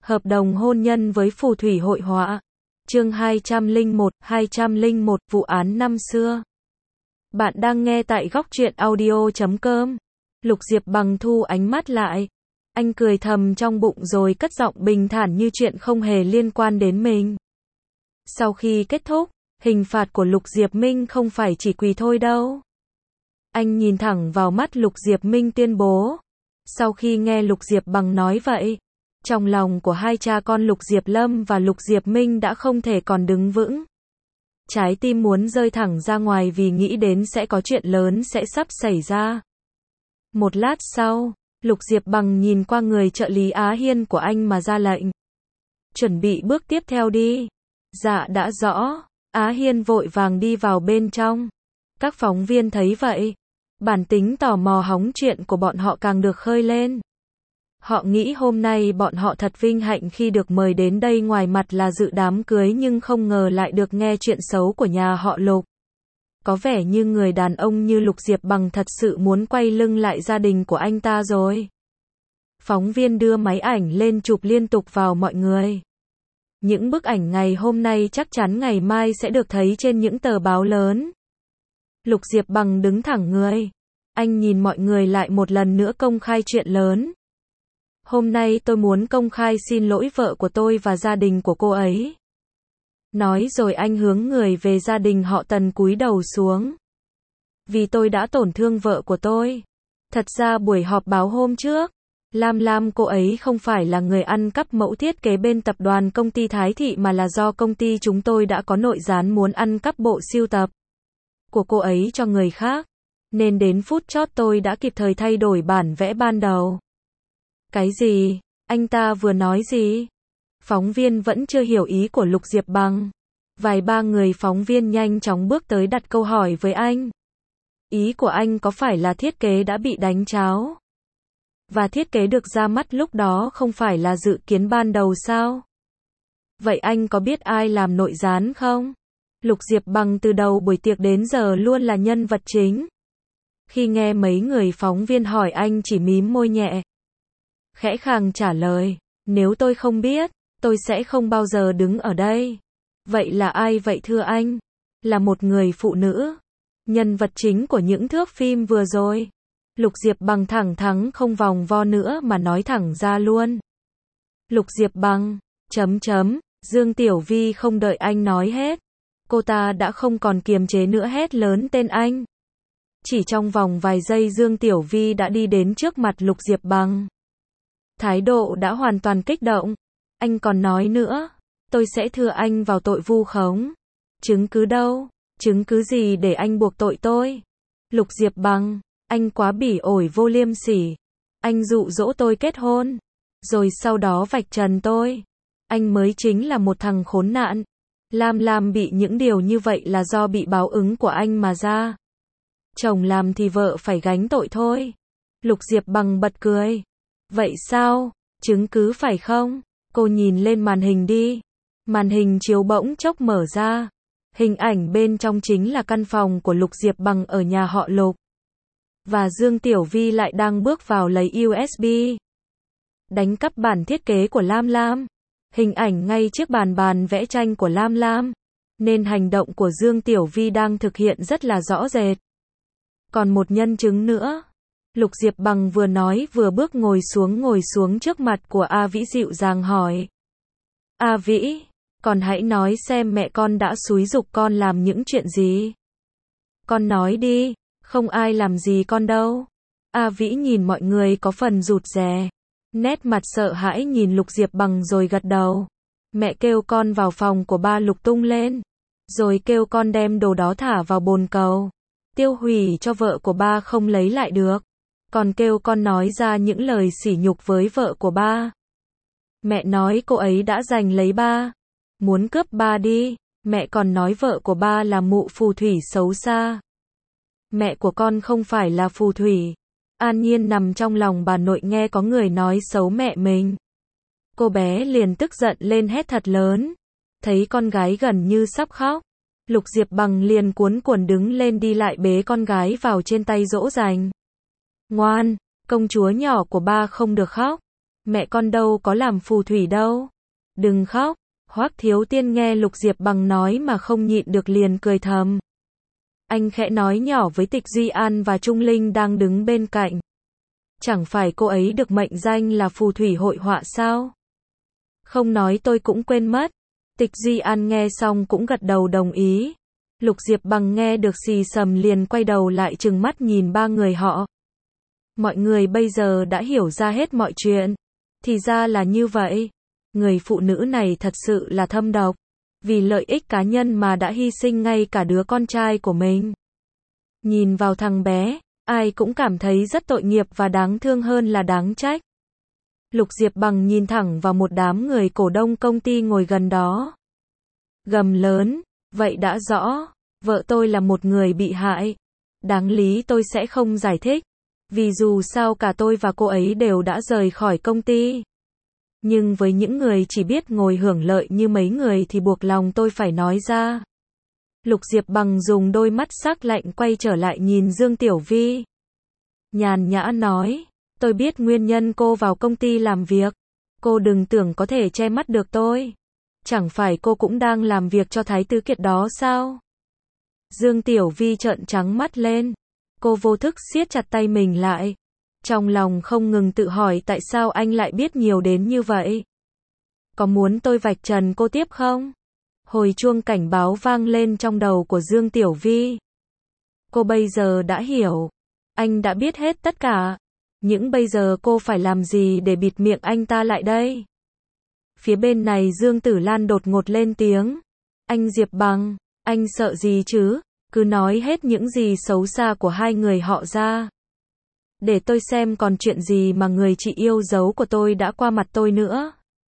Hợp đồng hôn nhân với phù thủy hội họa. Chương 201, vụ án năm xưa. Bạn đang nghe tại góc truyện audio.com. Lục Diệp Bằng thu ánh mắt lại. Anh cười thầm trong bụng rồi cất giọng bình thản như chuyện không hề liên quan đến mình. Sau khi kết thúc, hình phạt của Lục Diệp Minh không phải chỉ quỳ thôi đâu. Anh nhìn thẳng vào mắt Lục Diệp Minh tuyên bố. Sau khi nghe Lục Diệp Bằng nói vậy, trong lòng của hai cha con Lục Diệp Lâm và Lục Diệp Minh đã không thể còn đứng vững. Trái tim muốn rơi thẳng ra ngoài vì nghĩ đến sẽ có chuyện lớn sẽ sắp xảy ra. Một lát sau, Lục Diệp Bằng nhìn qua người trợ lý Á Hiên của anh mà ra lệnh. Chuẩn bị bước tiếp theo đi. Dạ đã rõ. Á Hiên vội vàng đi vào bên trong. Các phóng viên thấy vậy, bản tính tò mò hóng chuyện của bọn họ càng được khơi lên. Họ nghĩ hôm nay bọn họ thật vinh hạnh khi được mời đến đây, ngoài mặt là dự đám cưới nhưng không ngờ lại được nghe chuyện xấu của nhà họ Lục. Có vẻ như người đàn ông như Lục Diệp Bằng thật sự muốn quay lưng lại gia đình của anh ta rồi. Phóng viên đưa máy ảnh lên chụp liên tục vào mọi người. Những bức ảnh ngày hôm nay chắc chắn ngày mai sẽ được thấy trên những tờ báo lớn. Lục Diệp Bằng đứng thẳng người. Anh nhìn mọi người lại một lần nữa công khai chuyện lớn. Hôm nay tôi muốn công khai xin lỗi vợ của tôi và gia đình của cô ấy. Nói rồi anh hướng người về gia đình họ Tần cúi đầu xuống. Vì tôi đã tổn thương vợ của tôi. Thật ra buổi họp báo hôm trước, Lam cô ấy không phải là người ăn cắp mẫu thiết kế bên tập đoàn công ty Thái Thị mà là do công ty chúng tôi đã có nội gián muốn ăn cắp bộ sưu tập của cô ấy cho người khác. Nên đến phút chót tôi đã kịp thời thay đổi bản vẽ ban đầu. Cái gì? Anh ta vừa nói gì? Phóng viên vẫn chưa hiểu ý của Lục Diệp Bằng. Vài ba người phóng viên nhanh chóng bước tới đặt câu hỏi với anh. Ý của anh có phải là thiết kế đã bị đánh tráo? Và thiết kế được ra mắt lúc đó không phải là dự kiến ban đầu sao? Vậy anh có biết ai làm nội gián không? Lục Diệp Bằng từ đầu buổi tiệc đến giờ luôn là nhân vật chính. Khi nghe mấy người phóng viên hỏi anh chỉ mím môi nhẹ. Khẽ khàng trả lời, nếu tôi không biết, tôi sẽ không bao giờ đứng ở đây. Vậy là ai vậy thưa anh? Là một người phụ nữ. Nhân vật chính của những thước phim vừa rồi. Lục Diệp Bằng thẳng thắn không vòng vo nữa mà nói thẳng ra luôn. Lục Diệp Bằng, Dương Tiểu Vi không đợi anh nói hết. Cô ta đã không còn kiềm chế nữa hét lớn tên anh. Chỉ trong vòng vài giây Dương Tiểu Vi đã đi đến trước mặt Lục Diệp Bằng. Thái độ đã hoàn toàn kích động. Anh còn nói nữa, tôi sẽ thưa anh vào tội vu khống. Chứng cứ đâu? Chứng cứ gì để anh buộc tội tôi? Lục Diệp Bằng, anh quá bỉ ổi vô liêm sỉ. Anh dụ dỗ tôi kết hôn, rồi sau đó vạch trần tôi. Anh mới chính là một thằng khốn nạn. Lam bị những điều như vậy là do bị báo ứng của anh mà ra. Chồng làm thì vợ phải gánh tội thôi. Lục Diệp Bằng bật cười. Vậy sao? Chứng cứ phải không? Cô nhìn lên màn hình đi. Màn hình chiếu bỗng chốc mở ra. Hình ảnh bên trong chính là căn phòng của Lục Diệp Bằng ở nhà họ Lục. Và Dương Tiểu Vi lại đang bước vào lấy USB. Đánh cắp bản thiết kế của Lam. Hình ảnh ngay chiếc bàn vẽ tranh của Lam. Nên hành động của Dương Tiểu Vi đang thực hiện rất là rõ rệt. Còn một nhân chứng nữa. Lục Diệp Bằng vừa nói vừa bước ngồi xuống trước mặt của A Vĩ dịu dàng hỏi. A Vĩ, con hãy nói xem mẹ con đã xúi giục con làm những chuyện gì. Con nói đi, không ai làm gì con đâu. A Vĩ nhìn mọi người có phần rụt rè. Nét mặt sợ hãi nhìn Lục Diệp Bằng rồi gật đầu. Mẹ kêu con vào phòng của ba Lục tung lên. Rồi kêu con đem đồ đó thả vào bồn cầu. Tiêu hủy cho vợ của ba không lấy lại được. Còn kêu con nói ra những lời sỉ nhục với vợ của ba. Mẹ nói cô ấy đã giành lấy ba. Muốn cướp ba đi. Mẹ còn nói vợ của ba là mụ phù thủy xấu xa. Mẹ của con không phải là phù thủy. An Nhiên nằm trong lòng bà nội nghe có người nói xấu mẹ mình. Cô bé liền tức giận lên hét thật lớn. Thấy con gái gần như sắp khóc. Lục Diệp Bằng liền cuống cuồng đứng lên đi lại bế con gái vào trên tay dỗ dành. Ngoan, công chúa nhỏ của ba không được khóc. Mẹ con đâu có làm phù thủy đâu. Đừng khóc. Hoắc Thiếu Tiên nghe Lục Diệp Bằng nói mà không nhịn được liền cười thầm. Anh khẽ nói nhỏ với Tịch Duy An và Trung Linh đang đứng bên cạnh. Chẳng phải cô ấy được mệnh danh là phù thủy hội họa sao? Không nói tôi cũng quên mất. Tịch Duy An nghe xong cũng gật đầu đồng ý. Lục Diệp Bằng nghe được xì xầm liền quay đầu lại trừng mắt nhìn ba người họ. Mọi người bây giờ đã hiểu ra hết mọi chuyện. Thì ra là như vậy. Người phụ nữ này thật sự là thâm độc. Vì lợi ích cá nhân mà đã hy sinh ngay cả đứa con trai của mình. Nhìn vào thằng bé, ai cũng cảm thấy rất tội nghiệp và đáng thương hơn là đáng trách. Lục Diệp Bằng nhìn thẳng vào một đám người cổ đông công ty ngồi gần đó. Gầm lớn, vậy đã rõ, vợ tôi là một người bị hại. Đáng lý tôi sẽ không giải thích. Vì dù sao cả tôi và cô ấy đều đã rời khỏi công ty. Nhưng với những người chỉ biết ngồi hưởng lợi như mấy người thì buộc lòng tôi phải nói ra. Lục Diệp Bằng dùng đôi mắt sắc lạnh quay trở lại nhìn Dương Tiểu Vi. Nhàn nhã nói, tôi biết nguyên nhân cô vào công ty làm việc. Cô đừng tưởng có thể che mắt được tôi. Chẳng phải cô cũng đang làm việc cho Thái Tứ Kiệt đó sao? Dương Tiểu Vi trợn trắng mắt lên. Cô vô thức siết chặt tay mình lại. Trong lòng không ngừng tự hỏi tại sao anh lại biết nhiều đến như vậy. Có muốn tôi vạch trần cô tiếp không? Hồi chuông cảnh báo vang lên trong đầu của Dương Tiểu Vi. Cô bây giờ đã hiểu. Anh đã biết hết tất cả. Nhưng bây giờ cô phải làm gì để bịt miệng anh ta lại đây? Phía bên này Dương Tử Lan đột ngột lên tiếng. Anh Diệp Bằng, anh sợ gì chứ? Cứ nói hết những gì xấu xa của hai người họ ra. Để tôi xem còn chuyện gì mà người chị yêu dấu của tôi đã qua mặt tôi nữa.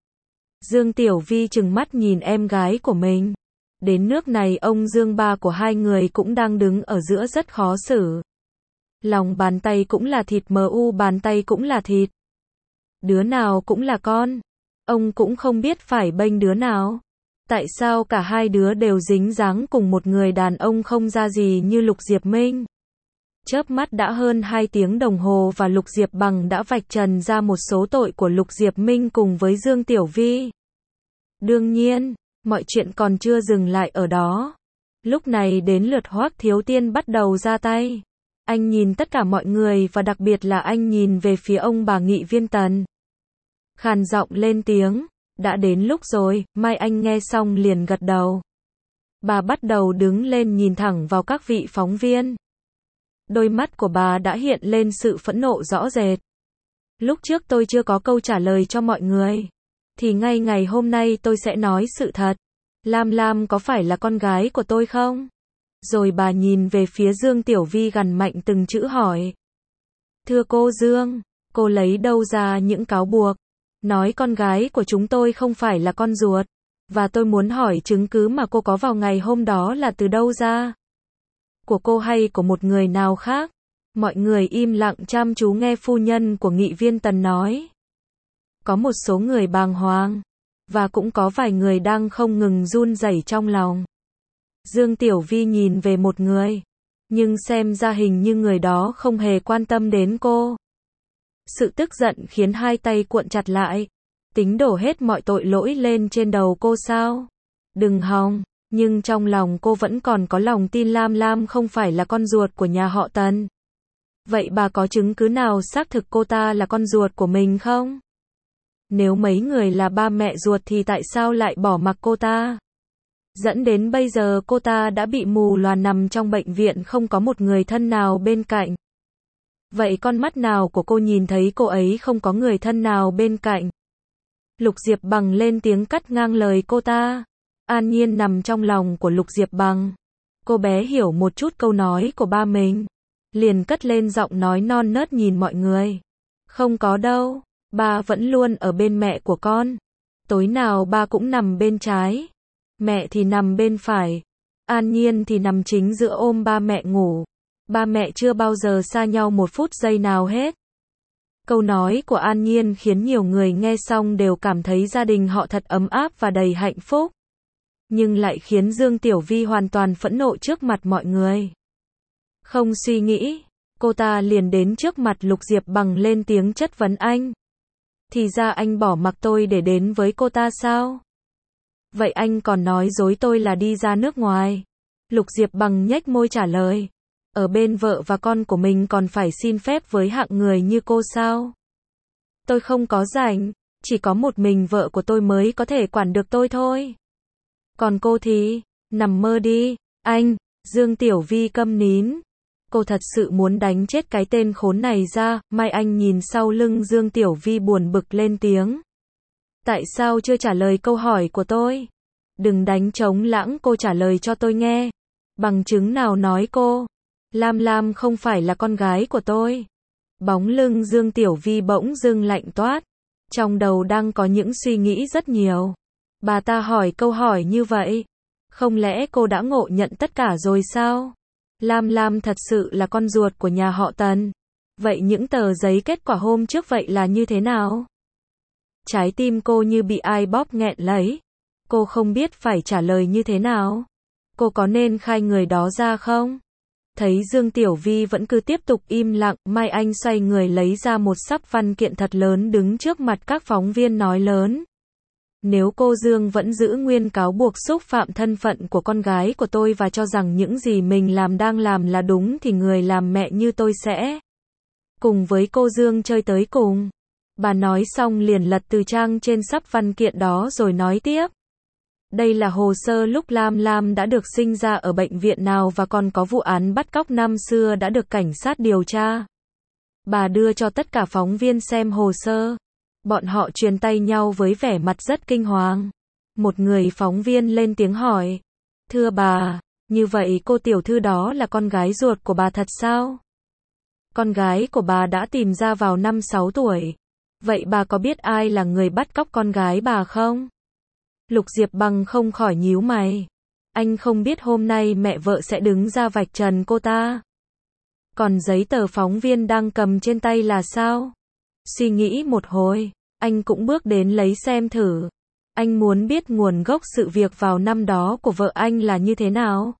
Dương Tiểu Vi trừng mắt nhìn em gái của mình. Đến nước này ông Dương ba của hai người cũng đang đứng ở giữa rất khó xử. Lòng bàn tay cũng là thịt mu bàn tay cũng là thịt. Đứa nào cũng là con. Ông cũng không biết phải bênh đứa nào. Tại sao cả hai đứa đều dính dáng cùng một người đàn ông không ra gì như Lục Diệp Minh? Chớp mắt đã hơn 2 tiếng đồng hồ và Lục Diệp Bằng đã vạch trần ra một số tội của Lục Diệp Minh cùng với Dương Tiểu Vi. Đương nhiên, mọi chuyện còn chưa dừng lại ở đó. Lúc này đến lượt Hoắc Thiếu Tiên bắt đầu ra tay. Anh nhìn tất cả mọi người và đặc biệt là anh nhìn về phía ông bà Nghị Viên Tần. Khàn giọng lên tiếng, đã đến lúc rồi, Mai Anh nghe xong liền gật đầu. Bà bắt đầu đứng lên nhìn thẳng vào các vị phóng viên. Đôi mắt của bà đã hiện lên sự phẫn nộ rõ rệt. Lúc trước tôi chưa có câu trả lời cho mọi người. Thì ngay ngày hôm nay tôi sẽ nói sự thật. Lam Lam có phải là con gái của tôi không? Rồi bà nhìn về phía Dương Tiểu Vi gằn mạnh từng chữ hỏi. Thưa cô Dương, cô lấy đâu ra những cáo buộc? Nói con gái của chúng tôi không phải là con ruột. Và tôi muốn hỏi chứng cứ mà cô có vào ngày hôm đó là từ đâu ra? Của cô hay của một người nào khác? Mọi người im lặng chăm chú nghe phu nhân của Nghị Viên Tần nói. Có một số người bàng hoàng. Và cũng có vài người đang không ngừng run rẩy trong lòng. Dương Tiểu Vi nhìn về một người. Nhưng xem ra hình như người đó không hề quan tâm đến cô. Sự tức giận khiến hai tay cuộn chặt lại. Tính đổ hết mọi tội lỗi lên trên đầu cô sao? Đừng hòng. Nhưng trong lòng cô vẫn còn có lòng tin Lam Lam không phải là con ruột của nhà họ Tần. Vậy bà có chứng cứ nào xác thực cô ta là con ruột của mình không? Nếu mấy người là ba mẹ ruột thì tại sao lại bỏ mặc cô ta? Dẫn đến bây giờ cô ta đã bị mù lòa nằm trong bệnh viện không có một người thân nào bên cạnh. Vậy con mắt nào của cô nhìn thấy cô ấy không có người thân nào bên cạnh? Lục Diệp Bằng lên tiếng cắt ngang lời cô ta. An Nhiên nằm trong lòng của Lục Diệp Bằng. Cô bé hiểu một chút câu nói của ba mình. Liền cất lên giọng nói non nớt nhìn mọi người. Không có đâu, ba vẫn luôn ở bên mẹ của con. Tối nào ba cũng nằm bên trái. Mẹ thì nằm bên phải. An Nhiên thì nằm chính giữa ôm ba mẹ ngủ. Ba mẹ chưa bao giờ xa nhau một phút giây nào hết. Câu nói của An Nhiên khiến nhiều người nghe xong đều cảm thấy gia đình họ thật ấm áp và đầy hạnh phúc. Nhưng lại khiến Dương Tiểu Vi hoàn toàn phẫn nộ trước mặt mọi người. Không suy nghĩ, cô ta liền đến trước mặt Lục Diệp Bằng lên tiếng chất vấn anh. Thì ra anh bỏ mặc tôi để đến với cô ta sao? Vậy anh còn nói dối tôi là đi ra nước ngoài. Lục Diệp Bằng nhếch môi trả lời. Ở bên vợ và con của mình còn phải xin phép với hạng người như cô sao? Tôi không có rảnh, chỉ có một mình vợ của tôi mới có thể quản được tôi thôi. Còn cô thì, nằm mơ đi, anh, Dương Tiểu Vi câm nín. Cô thật sự muốn đánh chết cái tên khốn này ra, Mai Anh nhìn sau lưng Dương Tiểu Vi buồn bực lên tiếng. Tại sao chưa trả lời câu hỏi của tôi? Đừng đánh trống lãng, cô trả lời cho tôi nghe. Bằng chứng nào nói cô? Lam Lam không phải là con gái của tôi. Bóng lưng Dương Tiểu Vi bỗng dưng lạnh toát. Trong đầu đang có những suy nghĩ rất nhiều. Bà ta hỏi câu hỏi như vậy. Không lẽ cô đã ngộ nhận tất cả rồi sao? Lam Lam thật sự là con ruột của nhà họ Tần. Vậy những tờ giấy kết quả hôm trước vậy là như thế nào? Trái tim cô như bị ai bóp nghẹn lấy. Cô không biết phải trả lời như thế nào. Cô có nên khai người đó ra không? Thấy Dương Tiểu Vi vẫn cứ tiếp tục im lặng, Mai Anh xoay người lấy ra một sắp văn kiện thật lớn đứng trước mặt các phóng viên nói lớn. Nếu cô Dương vẫn giữ nguyên cáo buộc xúc phạm thân phận của con gái của tôi và cho rằng những gì mình đang làm là đúng thì người làm mẹ như tôi sẽ cùng với cô Dương chơi tới cùng. Bà nói xong liền lật từ trang trên sắp văn kiện đó rồi nói tiếp. Đây là hồ sơ lúc Lam Lam đã được sinh ra ở bệnh viện nào và còn có vụ án bắt cóc năm xưa đã được cảnh sát điều tra. Bà đưa cho tất cả phóng viên xem hồ sơ. Bọn họ truyền tay nhau với vẻ mặt rất kinh hoàng. Một người phóng viên lên tiếng hỏi. Thưa bà, như vậy cô tiểu thư đó là con gái ruột của bà thật sao? Con gái của bà đã tìm ra vào năm 6 tuổi. Vậy bà có biết ai là người bắt cóc con gái bà không? Lục Diệp Bằng không khỏi nhíu mày. Anh không biết hôm nay mẹ vợ sẽ đứng ra vạch trần cô ta. Còn giấy tờ phóng viên đang cầm trên tay là sao? Suy nghĩ một hồi, anh cũng bước đến lấy xem thử. Anh muốn biết nguồn gốc sự việc vào năm đó của vợ anh là như thế nào.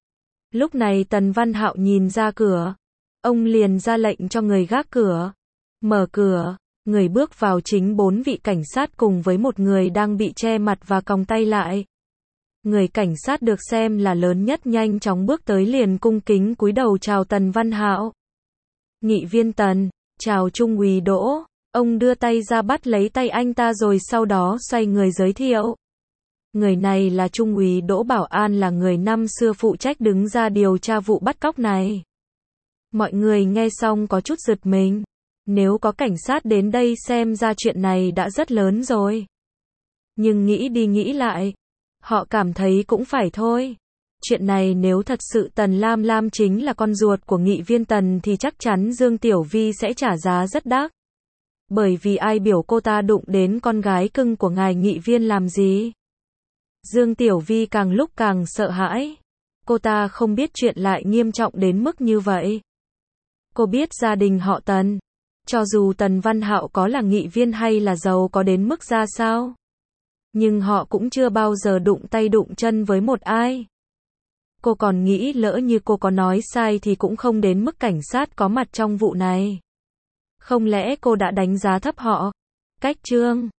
Lúc này Tần Văn Hạo nhìn ra cửa. Ông liền ra lệnh cho người gác cửa. Mở cửa. Người bước vào chính 4 vị cảnh sát cùng với một người đang bị che mặt và còng tay lại. Người cảnh sát được xem là lớn nhất nhanh chóng bước tới liền cung kính cúi đầu chào Tần Văn Hạo. Nghị viên Tần, chào Trung úy Đỗ. Ông đưa tay ra bắt lấy tay anh ta rồi sau đó xoay người giới thiệu. Người này là Trung úy Đỗ Bảo An, là người năm xưa phụ trách đứng ra điều tra vụ bắt cóc này. Mọi người nghe xong có chút giật mình. Nếu có cảnh sát đến đây xem ra chuyện này đã rất lớn rồi. Nhưng nghĩ đi nghĩ lại, họ cảm thấy cũng phải thôi. Chuyện này nếu thật sự Tần Lam Lam chính là con ruột của nghị viên Tần thì chắc chắn Dương Tiểu Vi sẽ trả giá rất đắt. Bởi vì ai biểu cô ta đụng đến con gái cưng của ngài nghị viên làm gì? Dương Tiểu Vi càng lúc càng sợ hãi. Cô ta không biết chuyện lại nghiêm trọng đến mức như vậy. Cô biết gia đình họ Tần. Cho dù Tần Văn Hạo có là nghị viên hay là giàu có đến mức ra sao, nhưng họ cũng chưa bao giờ đụng tay đụng chân với một ai. Cô còn nghĩ lỡ như cô có nói sai thì cũng không đến mức cảnh sát có mặt trong vụ này. Không lẽ cô đã đánh giá thấp họ? Cách chương